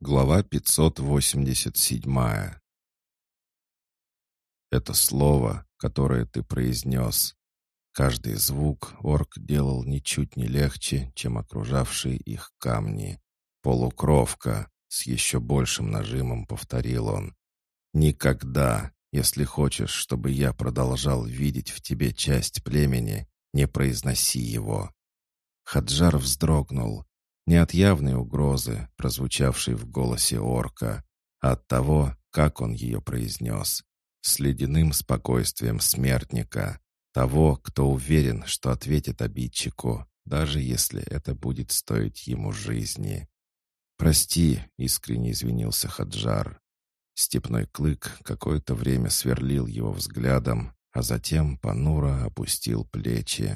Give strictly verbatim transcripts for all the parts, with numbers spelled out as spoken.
Глава пятьсот восемьдесят семь. Это слово, которое ты произнес. Каждый звук орк делал ничуть не легче, чем окружавшие их камни. «Полукровка», — с еще большим нажимом повторил он. «Никогда, если хочешь, чтобы я продолжал видеть в тебе часть племени, не произноси его». Хаджар вздрогнул. Не от явной угрозы, прозвучавшей в голосе орка, а от того, как он ее произнес. С ледяным спокойствием смертника. Того, кто уверен, что ответит обидчику, даже если это будет стоить ему жизни. «Прости», — искренне извинился Хаджар. Степной клык какое-то время сверлил его взглядом, а затем понуро опустил плечи.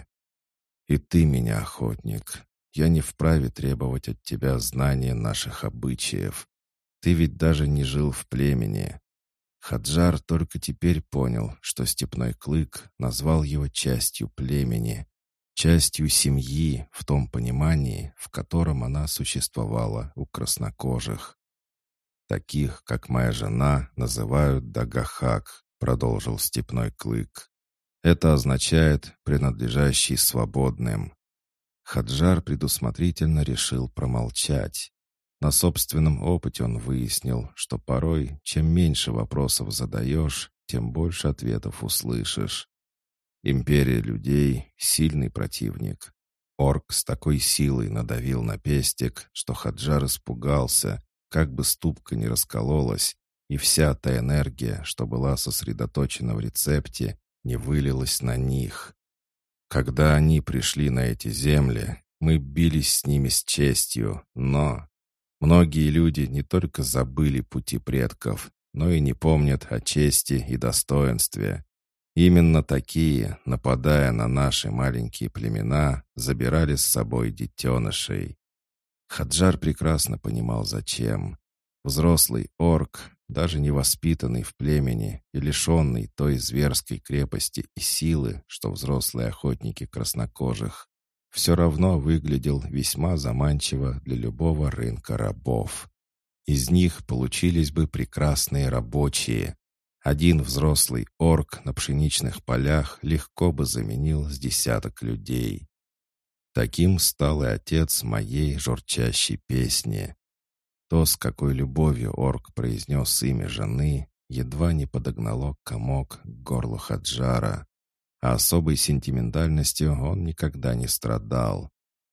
«И ты меня, охотник. Я не вправе требовать от тебя знания наших обычаев. Ты ведь даже не жил в племени». Хаджар только теперь понял, что Степной клык назвал его частью племени, частью семьи в том понимании, в котором она существовала у краснокожих. «Таких, как моя жена, называют дагахак», — продолжил Степной клык. «Это означает «принадлежащий свободным». Хаджар предусмотрительно решил промолчать. На собственном опыте он выяснил, что порой, чем меньше вопросов задаешь, тем больше ответов услышишь. Империя людей — сильный противник. Орк с такой силой надавил на пестик, что Хаджар испугался, как бы ступка не раскололась, и вся та энергия, что была сосредоточена в рецепте, не вылилась на них. Когда они пришли на эти земли, мы бились с ними с честью, но... Многие люди не только забыли пути предков, но и не помнят о чести и достоинстве. Именно такие, нападая на наши маленькие племена, забирали с собой детенышей. Хаджар прекрасно понимал, зачем. Взрослый орк, даже не воспитанный в племени и лишенный той зверской крепости и силы, что взрослые охотники краснокожих, все равно выглядел весьма заманчиво для любого рынка рабов. Из них получились бы прекрасные рабочие. Один взрослый орк на пшеничных полях легко бы заменил с десяток людей. Таким стал и отец моей журчащей песни. То, с какой любовью орк произнес имя жены, едва не подогнало комок к горлу Хаджара. А особой сентиментальностью он никогда не страдал.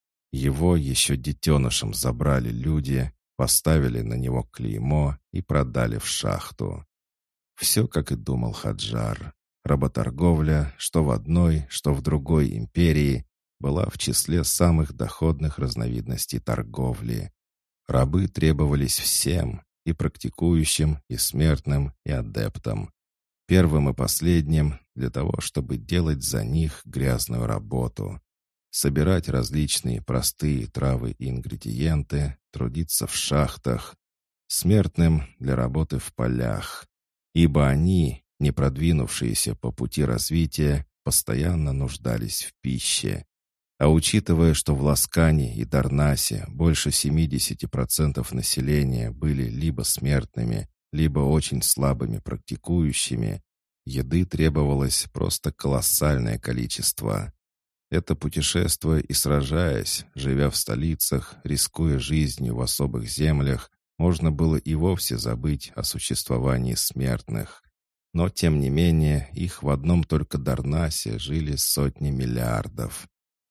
Его еще детенышем забрали люди, поставили на него клеймо и продали в шахту. Все, как и думал Хаджар. Работорговля, что в одной, что в другой империи, была в числе самых доходных разновидностей торговли. Рабы требовались всем, и практикующим, и смертным, и адептам. Первым и последним для того, чтобы делать за них грязную работу. Собирать различные простые травы и ингредиенты, трудиться в шахтах. Смертным для работы в полях. Ибо они, не продвинувшиеся по пути развития, постоянно нуждались в пище. А учитывая, что в Ласкане и Дарнасе больше семьдесят процентов населения были либо смертными, либо очень слабыми практикующими, еды требовалось просто колоссальное количество. Это путешествуя и сражаясь, живя в столицах, рискуя жизнью в особых землях, можно было и вовсе забыть о существовании смертных. Но, тем не менее, их в одном только Дарнасе жили сотни миллиардов.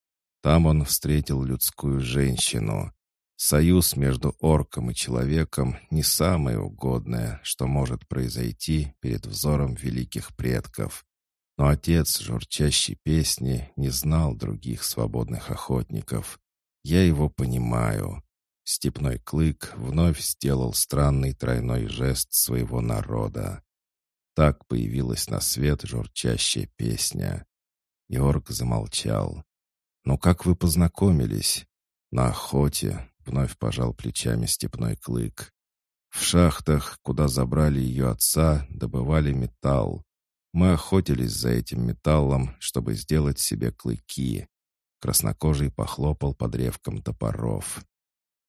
Там он встретил людскую женщину. Союз между орком и человеком не самое угодное, что может произойти перед взором великих предков. Но отец журчащей песни не знал других свободных охотников. Я его понимаю. Степной клык вновь сделал странный тройной жест своего народа. Так появилась на свет журчащая песня. И орк замолчал. «Ну как вы познакомились?» «На охоте», — вновь пожал плечами Степной клык. «В шахтах, куда забрали ее отца, добывали металл. Мы охотились за этим металлом, чтобы сделать себе клыки». Краснокожий похлопал по древкам топоров.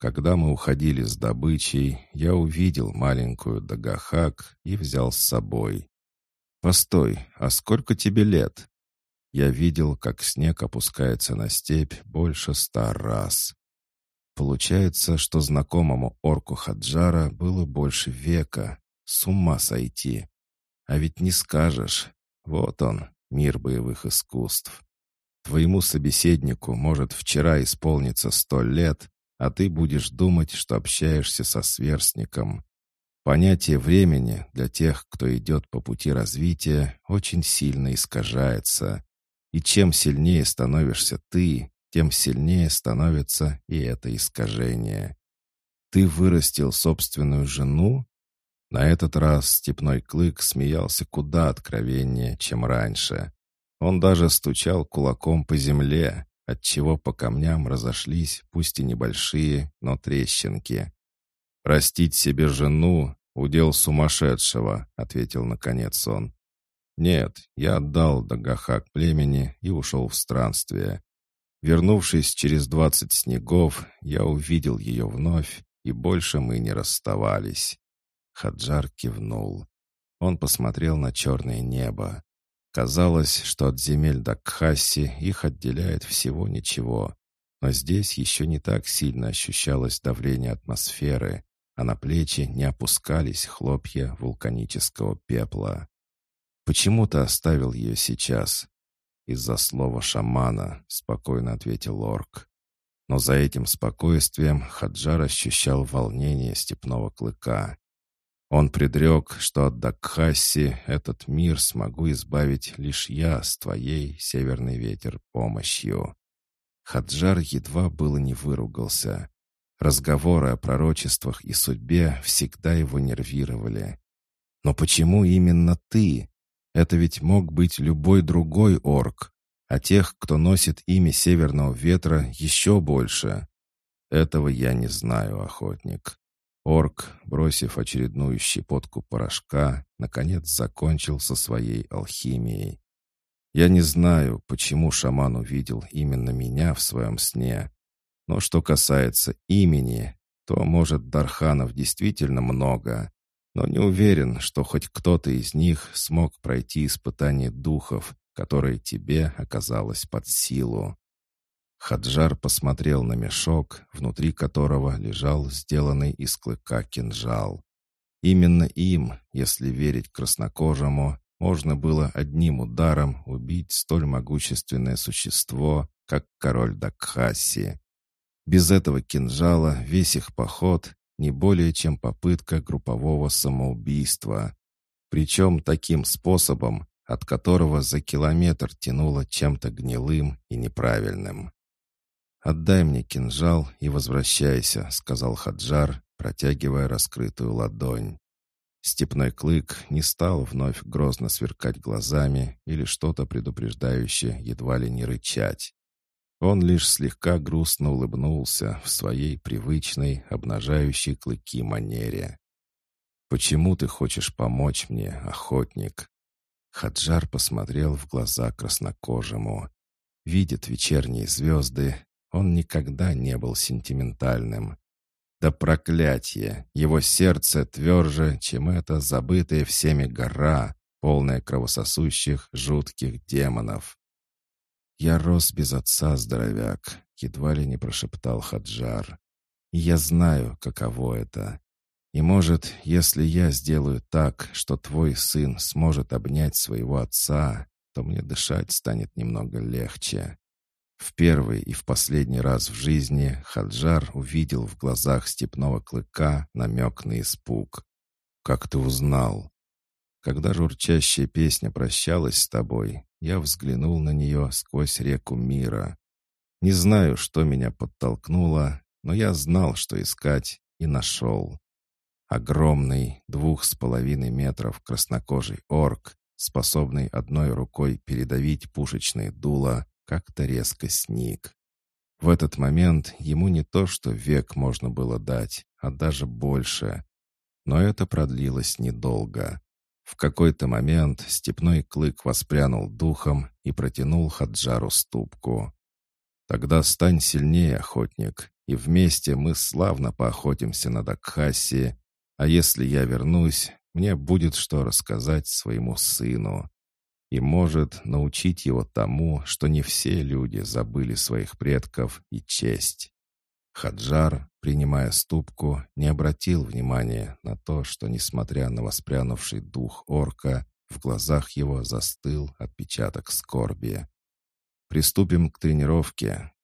Когда мы уходили с добычей, я увидел маленькую Дагахак и взял с собой. Постой, а сколько тебе лет? Я видел, как снег опускается на степь больше ста раз. Получается, что знакомому орку Хаджара было больше века. С ума сойти. А ведь не скажешь. Вот он, мир боевых искусств. Твоему собеседнику может вчера исполниться сто лет, а ты будешь думать, что общаешься со сверстником. Понятие времени для тех, кто идет по пути развития, очень сильно искажается. И чем сильнее становишься ты, тем сильнее становится и это искажение. Ты вырастил собственную жену? На этот раз степной клык смеялся куда откровеннее, чем раньше. Он даже стучал кулаком по земле, отчего по камням разошлись, пусть и небольшие, но трещинки. «Растить себе жену — удел сумасшедшего», — ответил наконец он. «Нет, я отдал Дагахак племени и ушел в странствие. Вернувшись через двадцать снегов, я увидел ее вновь, и больше мы не расставались». Хаджар кивнул. Он посмотрел на черное небо. Казалось, что от земель Дакхаси их отделяет всего ничего. Но здесь еще не так сильно ощущалось давление атмосферы, а на плечи не опускались хлопья вулканического пепла. «Почему ты оставил ее сейчас?» «Из-за слова шамана», — спокойно ответил орк. Но за этим спокойствием Хаджар ощущал волнение степного клыка. Он предрек, что от Дакхаси этот мир смогу избавить лишь я с твоей, северный ветер, помощью. Хаджар едва было не выругался. Разговоры о пророчествах и судьбе всегда его нервировали. Но почему именно ты? Это ведь мог быть любой другой орк, а тех, кто носит имя северного ветра, еще больше. Этого я не знаю, охотник. Орк, бросив очередную щепотку порошка, наконец закончил со своей алхимией. Я не знаю, почему шаман увидел именно меня в своем сне. Но что касается имени, то, может, дарханов действительно много, но не уверен, что хоть кто-то из них смог пройти испытание духов, которое тебе оказалось под силу. Хаджар посмотрел на мешок, внутри которого лежал сделанный из клыка кинжал. Именно им, если верить краснокожему, можно было одним ударом убить столь могущественное существо, как король Дакхаси. Без этого кинжала весь их поход не более чем попытка группового самоубийства. Причем таким способом, от которого за километр тянуло чем-то гнилым и неправильным. «Отдай мне кинжал и возвращайся», — сказал Хаджар, протягивая раскрытую ладонь. Степной клык не стал вновь грозно сверкать глазами или что-то предупреждающее едва ли не рычать. Он лишь слегка грустно улыбнулся в своей привычной, обнажающей клыки манере. «Почему ты хочешь помочь мне, охотник?» Хаджар посмотрел в глаза краснокожему. Видит вечерние звезды, он никогда не был сентиментальным. Да проклятие! Его сердце тверже, чем эта забытая всеми гора, полная кровососущих, жутких демонов. «Я рос без отца, здоровяк», — едва ли не прошептал Хаджар. «И я знаю, каково это. И, может, если я сделаю так, что твой сын сможет обнять своего отца, то мне дышать станет немного легче». В первый и в последний раз в жизни Хаджар увидел в глазах степного клыка намек на испуг. «Как ты узнал?» «Когда журчащая песня прощалась с тобой, я взглянул на нее сквозь реку мира. Не знаю, что меня подтолкнуло, но я знал, что искать, и нашел. Огромный, двух с половиной метров краснокожий орк, способный одной рукой передавить пушечные дула, как-то резко сник. В этот момент ему не то что век можно было дать, а даже больше. Но это продлилось недолго. В какой-то момент степной клык воспрянул духом и протянул Хаджару ступку. «Тогда стань сильнее, охотник, и вместе мы славно поохотимся на Дакхаси, а если я вернусь, мне будет что рассказать своему сыну. И может научить его тому, что не все люди забыли своих предков и честь». Хаджар, принимая ступку, не обратил внимания на то, что, несмотря на воспрянувший дух орка, в глазах его застыл отпечаток скорби. «Приступим к тренировке.